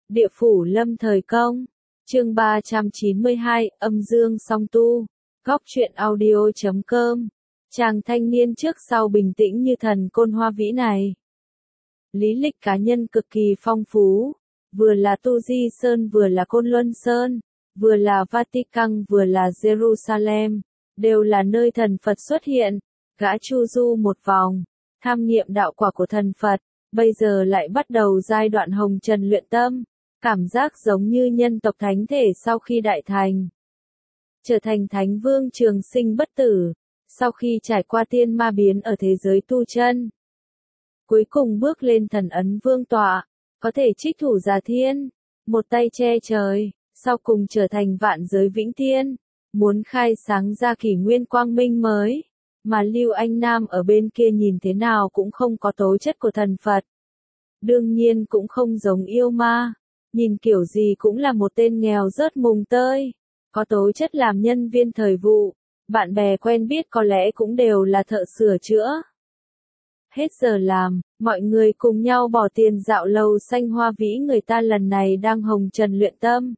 Địa phủ lâm thời công. Chương 392, âm dương song tu. Góc truyện audio.com. Chàng thanh niên trước sau bình tĩnh như thần côn Hoa Vĩ này. Lý lịch cá nhân cực kỳ phong phú. Vừa là Tu Di Sơn, vừa là Côn Luân Sơn, vừa là Vatican, vừa là Jerusalem. Đều là nơi thần Phật xuất hiện. Gã chu du một vòng, tham nghiệm đạo quả của thần Phật. Bây giờ lại bắt đầu giai đoạn hồng trần luyện tâm. Cảm giác giống như nhân tộc thánh thể sau khi đại thành. Trở thành thánh vương trường sinh bất tử. Sau khi trải qua tiên ma biến ở thế giới tu chân. Cuối cùng bước lên thần ấn vương tọa. Có thể trích thủ giả thiên. Một tay che trời. Sau cùng trở thành vạn giới vĩnh tiên. Muốn khai sáng ra kỷ nguyên quang minh mới. Mà Lưu Anh Nam ở bên kia nhìn thế nào cũng không có tố chất của thần Phật. Đương nhiên cũng không giống yêu ma. Nhìn kiểu gì cũng là một tên nghèo rớt mùng tơi. Có tố chất làm nhân viên thời vụ. Bạn bè quen biết có lẽ cũng đều là thợ sửa chữa. Hết giờ làm, mọi người cùng nhau bỏ tiền dạo lầu xanh Hoa Vĩ, người ta lần này đang hồng trần luyện tâm.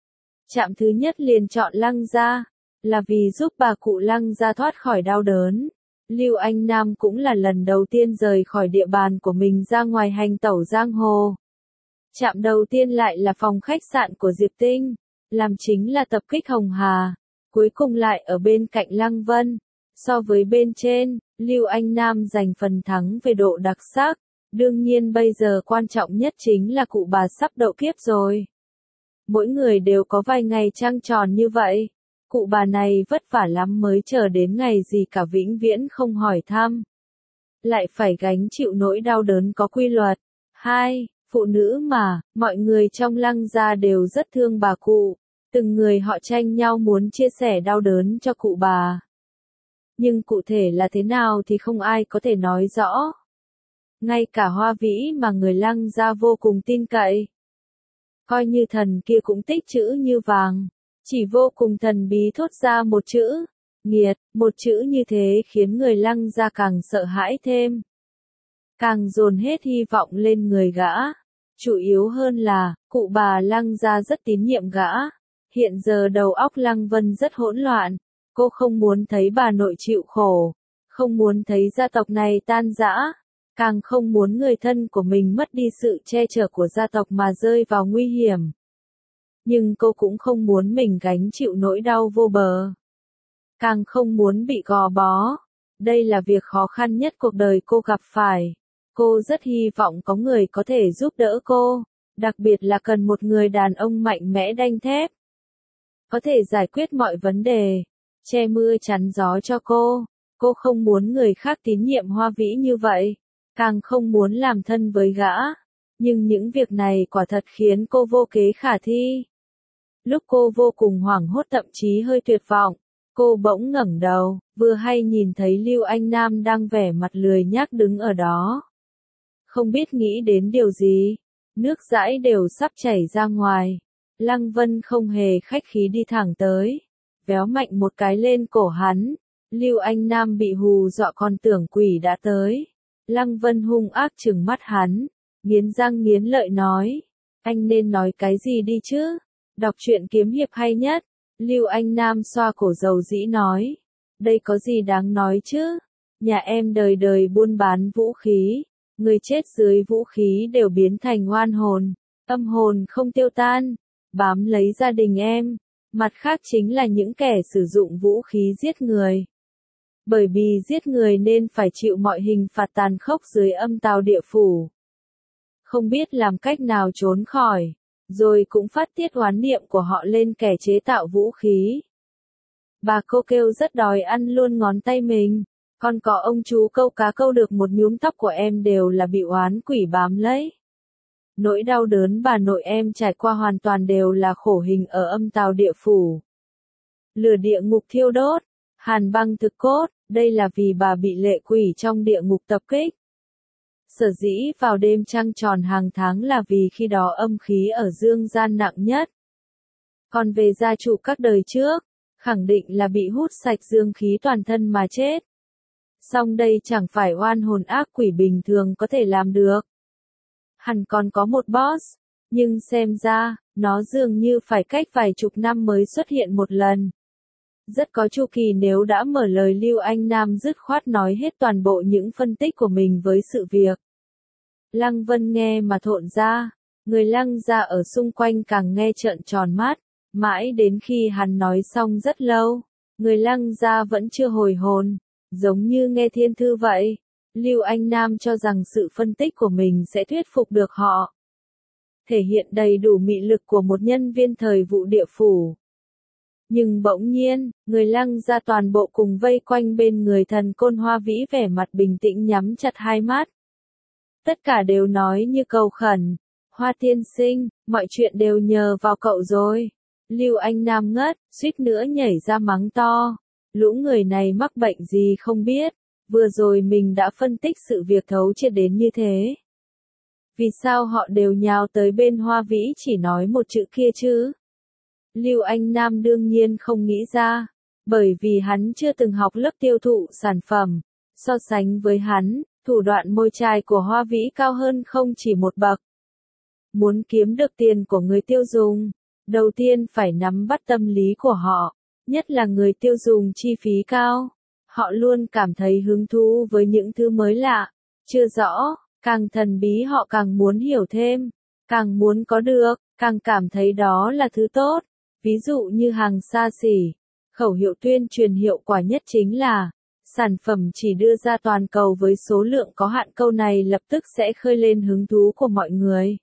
Trạm thứ nhất liền chọn Lăng Gia, là vì giúp bà cụ Lăng Gia thoát khỏi đau đớn. Lưu Anh Nam cũng là lần đầu tiên rời khỏi địa bàn của mình ra ngoài hành tẩu giang hồ. Trạm đầu tiên lại là phòng khách sạn của Diệp Tinh, làm chính là tập kích Hồng Hà, cuối cùng lại ở bên cạnh Lăng Vân. So với bên trên, Lưu Anh Nam giành phần thắng về độ đặc sắc, đương nhiên bây giờ quan trọng nhất chính là cụ bà sắp độ kiếp rồi. Mỗi người đều có vài ngày trăng tròn như vậy, cụ bà này vất vả lắm mới chờ đến ngày gì cả vĩnh viễn không hỏi thăm. Lại phải gánh chịu nỗi đau đớn có quy luật. 2. Phụ nữ mà, mọi người trong Lăng Gia đều rất thương bà cụ, từng người họ tranh nhau muốn chia sẻ đau đớn cho cụ bà. Nhưng cụ thể là thế nào thì không ai có thể nói rõ. Ngay cả Hoa Vĩ mà người Lăng Gia vô cùng tin cậy. Coi như thần kia cũng tích chữ như vàng, chỉ vô cùng thần bí thốt ra một chữ, nghiệt, một chữ như thế khiến người Lăng Gia càng sợ hãi thêm. Càng dồn hết hy vọng lên người gã. Chủ yếu hơn là, cụ bà Lăng Gia rất tín nhiệm gã. Hiện giờ đầu óc Lăng Vân rất hỗn loạn. Cô không muốn thấy bà nội chịu khổ. Không muốn thấy gia tộc này tan rã. Càng không muốn người thân của mình mất đi sự che chở của gia tộc mà rơi vào nguy hiểm. Nhưng cô cũng không muốn mình gánh chịu nỗi đau vô bờ. Càng không muốn bị gò bó. Đây là việc khó khăn nhất cuộc đời cô gặp phải. Cô rất hy vọng có người có thể giúp đỡ cô, đặc biệt là cần một người đàn ông mạnh mẽ đanh thép. Có thể giải quyết mọi vấn đề, che mưa chắn gió cho cô. Cô không muốn người khác tín nhiệm Hoa Vĩ như vậy, càng không muốn làm thân với gã. Nhưng những việc này quả thật khiến cô vô kế khả thi. Lúc cô vô cùng hoảng hốt thậm chí hơi tuyệt vọng, cô bỗng ngẩng đầu, vừa hay nhìn thấy Lưu Anh Nam đang vẻ mặt lười nhác đứng ở đó. Không biết nghĩ đến điều gì, nước dãi đều sắp chảy ra ngoài. Lăng Vân không hề khách khí đi thẳng tới, véo mạnh một cái lên cổ hắn. Lưu Anh Nam bị hù dọa còn tưởng quỷ đã tới. Lăng Vân hung ác trừng mắt hắn, nghiến răng nghiến lợi nói, anh nên nói cái gì đi chứ? Đọc truyện kiếm hiệp hay nhất. Lưu Anh Nam xoa cổ dầu dĩ nói, đây có gì đáng nói chứ? Nhà em đời đời buôn bán vũ khí. Người chết dưới vũ khí đều biến thành oan hồn, âm hồn không tiêu tan, bám lấy gia đình em. Mặt khác chính là những kẻ sử dụng vũ khí giết người. Bởi vì giết người nên phải chịu mọi hình phạt tàn khốc dưới âm tào địa phủ. Không biết làm cách nào trốn khỏi, rồi cũng phát tiết oán niệm của họ lên kẻ chế tạo vũ khí. Bà cô kêu rất đòi ăn luôn ngón tay mình. Còn có ông chú câu cá câu được một nhúm tóc của em đều là bị oán quỷ bám lấy. Nỗi đau đớn bà nội em trải qua hoàn toàn đều là khổ hình ở âm tào địa phủ. Lửa địa ngục thiêu đốt, hàn băng thực cốt, đây là vì bà bị lệ quỷ trong địa ngục tập kích. Sở dĩ vào đêm trăng tròn hàng tháng là vì khi đó âm khí ở dương gian nặng nhất. Còn về gia chủ các đời trước, khẳng định là bị hút sạch dương khí toàn thân mà chết. Song đây chẳng phải oan hồn ác quỷ bình thường có thể làm được. Hẳn còn có một boss, Nhưng xem ra, nó dường như phải cách vài chục năm mới xuất hiện một lần. Rất có chu kỳ nếu đã mở lời Lưu Anh Nam dứt khoát nói hết toàn bộ những phân tích của mình với sự việc. Lăng Vân nghe mà thộn ra, người Lăng gia ở xung quanh càng nghe trợn tròn mắt, mãi đến khi hắn nói xong rất lâu, người Lăng gia vẫn chưa hồi hồn, giống như nghe thiên thư vậy. Lưu Anh Nam cho rằng sự phân tích của mình sẽ thuyết phục được họ, thể hiện đầy đủ mị lực của một nhân viên thời vụ địa phủ. Nhưng bỗng nhiên, người Lăng gia toàn bộ cùng vây quanh bên người thần Côn Hoa Vĩ vẻ mặt bình tĩnh nhắm chặt hai mắt. Tất cả đều nói như cầu khẩn, Hoa tiên sinh, mọi chuyện đều nhờ vào cậu rồi. Lưu Anh Nam ngất, suýt nữa nhảy ra mắng to. Lũ người này mắc bệnh gì không biết, vừa rồi mình đã phân tích sự việc thấu triệt đến như thế. Vì sao họ đều nhào tới bên Hoa Vĩ chỉ nói một chữ kia chứ? Lưu Anh Nam đương nhiên không nghĩ ra, bởi vì hắn chưa từng học lớp tiêu thụ sản phẩm. So sánh với hắn, thủ đoạn môi chài của Hoa Vĩ cao hơn không chỉ một bậc. Muốn kiếm được tiền của người tiêu dùng, đầu tiên phải nắm bắt tâm lý của họ, nhất là người tiêu dùng chi phí cao. Họ luôn cảm thấy hứng thú với những thứ mới lạ, chưa rõ, càng thần bí họ càng muốn hiểu thêm, càng muốn có được, càng cảm thấy đó là thứ tốt. Ví dụ như hàng xa xỉ, khẩu hiệu tuyên truyền hiệu quả nhất chính là sản phẩm chỉ đưa ra toàn cầu với số lượng có hạn, câu này lập tức sẽ khơi lên hứng thú của mọi người.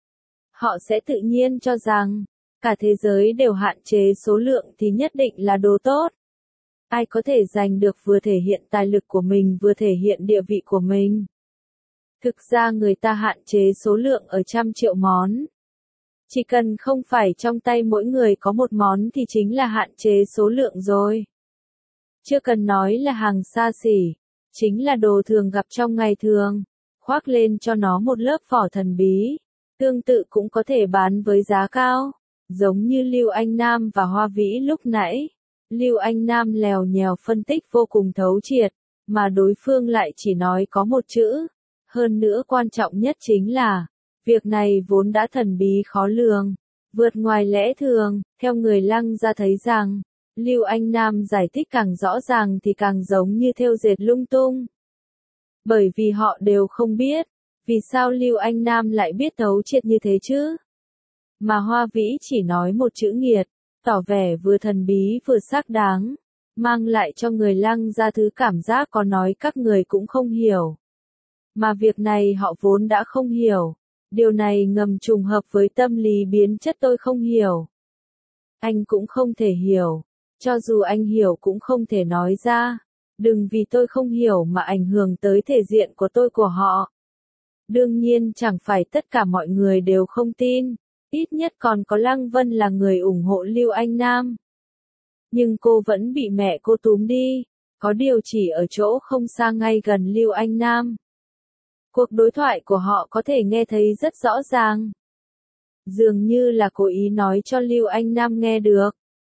Họ sẽ tự nhiên cho rằng, cả thế giới đều hạn chế số lượng thì nhất định là đồ tốt. Ai có thể giành được vừa thể hiện tài lực của mình vừa thể hiện địa vị của mình. Thực ra người ta hạn chế số lượng ở trăm triệu món. Chỉ cần không phải trong tay mỗi người có một món thì chính là hạn chế số lượng rồi. Chưa cần nói là hàng xa xỉ, chính là đồ thường gặp trong ngày thường, khoác lên cho nó một lớp vỏ thần bí, tương tự cũng có thể bán với giá cao, giống như Lưu Anh Nam và Hoa Vĩ lúc nãy. Lưu Anh Nam lèo nhèo phân tích vô cùng thấu triệt, mà đối phương lại chỉ nói có một chữ. Hơn nữa quan trọng nhất chính là, việc này vốn đã thần bí khó lường, vượt ngoài lẽ thường, theo người Lăng gia thấy rằng, Lưu Anh Nam giải thích càng rõ ràng thì càng giống như thêu dệt lung tung. Bởi vì họ đều không biết, vì sao Lưu Anh Nam lại biết thấu triệt như thế chứ? Mà Hoa Vĩ chỉ nói một chữ nghiệt, tỏ vẻ vừa thần bí vừa xác đáng, mang lại cho người Lăng gia thứ cảm giác có nói các người cũng không hiểu. Mà việc này họ vốn đã không hiểu. Điều này ngầm trùng hợp với tâm lý biến chất tôi không hiểu. Anh cũng không thể hiểu. Cho dù anh hiểu cũng không thể nói ra. Đừng vì tôi không hiểu mà ảnh hưởng tới thể diện của tôi của họ. Đương nhiên chẳng phải tất cả mọi người đều không tin. Ít nhất còn có Lăng Vân là người ủng hộ Lưu Anh Nam. Nhưng cô vẫn bị mẹ cô túm đi. Có điều chỉ ở chỗ không xa ngay gần Lưu Anh Nam. Cuộc đối thoại của họ có thể nghe thấy rất rõ ràng. Dường như là cố ý nói cho Lưu Anh Nam nghe được.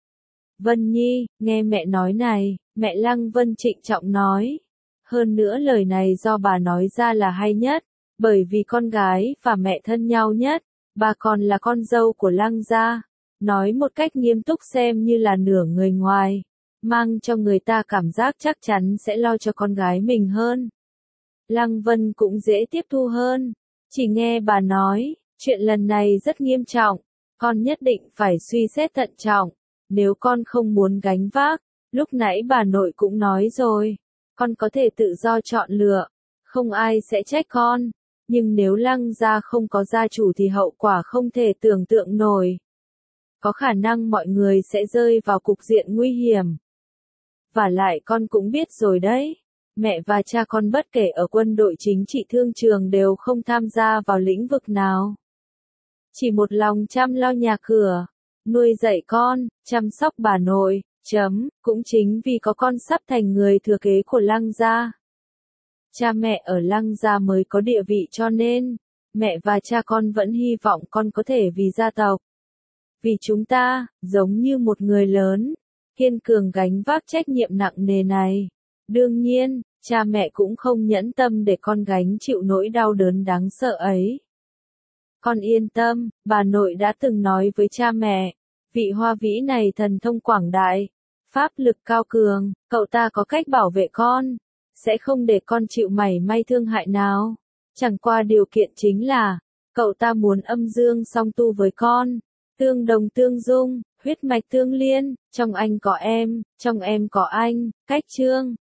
Vân Nhi, nghe mẹ nói này, mẹ Lăng Vân trịnh trọng nói. Hơn nữa lời này do bà nói ra là hay nhất, bởi vì con gái và mẹ thân nhau nhất, bà còn là con dâu của Lăng gia. Nói một cách nghiêm túc xem như là nửa người ngoài, mang cho người ta cảm giác chắc chắn sẽ lo cho con gái mình hơn. Lăng Vân cũng dễ tiếp thu hơn, chỉ nghe bà nói, chuyện lần này rất nghiêm trọng, con nhất định phải suy xét thận trọng, nếu con không muốn gánh vác, lúc nãy bà nội cũng nói rồi, con có thể tự do chọn lựa, không ai sẽ trách con, nhưng nếu Lăng gia không có gia chủ thì hậu quả không thể tưởng tượng nổi. Có khả năng mọi người sẽ rơi vào cục diện nguy hiểm. Và lại con cũng biết rồi đấy. Mẹ và cha con bất kể ở quân đội chính trị thương trường đều không tham gia vào lĩnh vực nào. Chỉ một lòng chăm lo nhà cửa, nuôi dạy con, chăm sóc bà nội, cũng chính vì có con sắp thành người thừa kế của Lăng gia. Cha mẹ ở Lăng gia mới có địa vị cho nên, mẹ và cha con vẫn hy vọng con có thể vì gia tộc. Vì chúng ta, giống như một người lớn, kiên cường gánh vác trách nhiệm nặng nề này. Đương nhiên, cha mẹ cũng không nhẫn tâm để con gánh chịu nỗi đau đớn đáng sợ ấy. Con yên tâm, bà nội đã từng nói với cha mẹ, vị Hoa Vĩ này thần thông quảng đại, pháp lực cao cường, cậu ta có cách bảo vệ con, sẽ không để con chịu mảy may thương hại nào. Chẳng qua điều kiện chính là, cậu ta muốn âm dương song tu với con, tương đồng tương dung, huyết mạch tương liên, trong anh có em có anh, cách chương.